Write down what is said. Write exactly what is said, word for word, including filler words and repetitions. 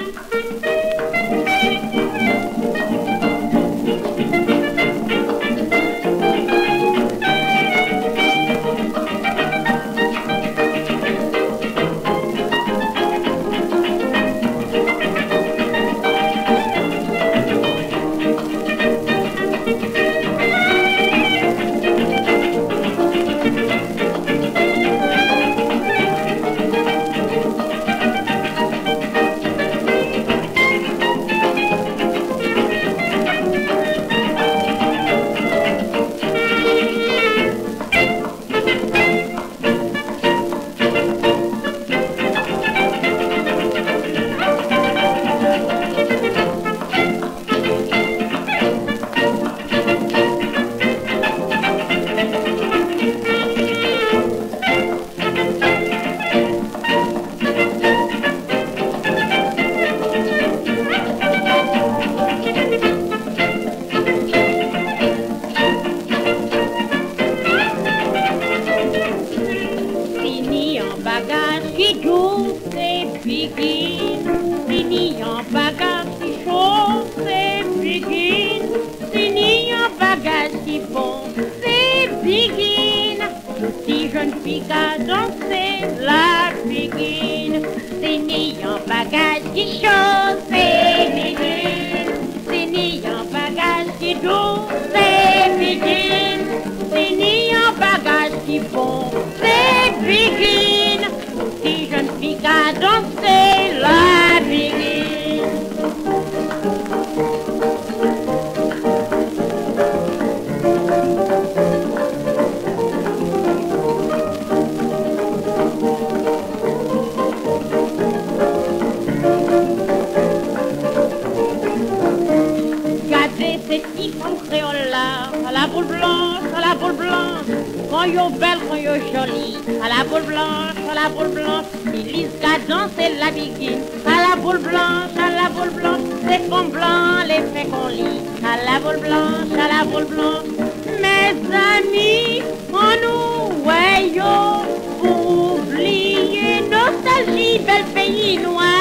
Fini en bagage qui chaud, c'est begin. Fini en bagage qui bon, c'est begin. Si jeune fille à danser, la begin. Fini en bagage qui chaud, c'est begin. Fini en bagage qui doux, c'est begin. Fini en bagage qui bon, c'est begin. Si jeune fille à danser, la begin. Gardez cette fille en créole là, à la boule blanche, à la boule blanche. Quand yo belle, quand yo jolie, à la boule blanche, à la boule blanche. Ils lisent qu'à danser la biguine, à la boule blanche, à la boule blanche. Les fonds blancs, les faits qu'on lit, à la boule blanche, à la boule blanche. Mes amis, on nous, ouais yo, pour oublier nostalgie, bel pays noir.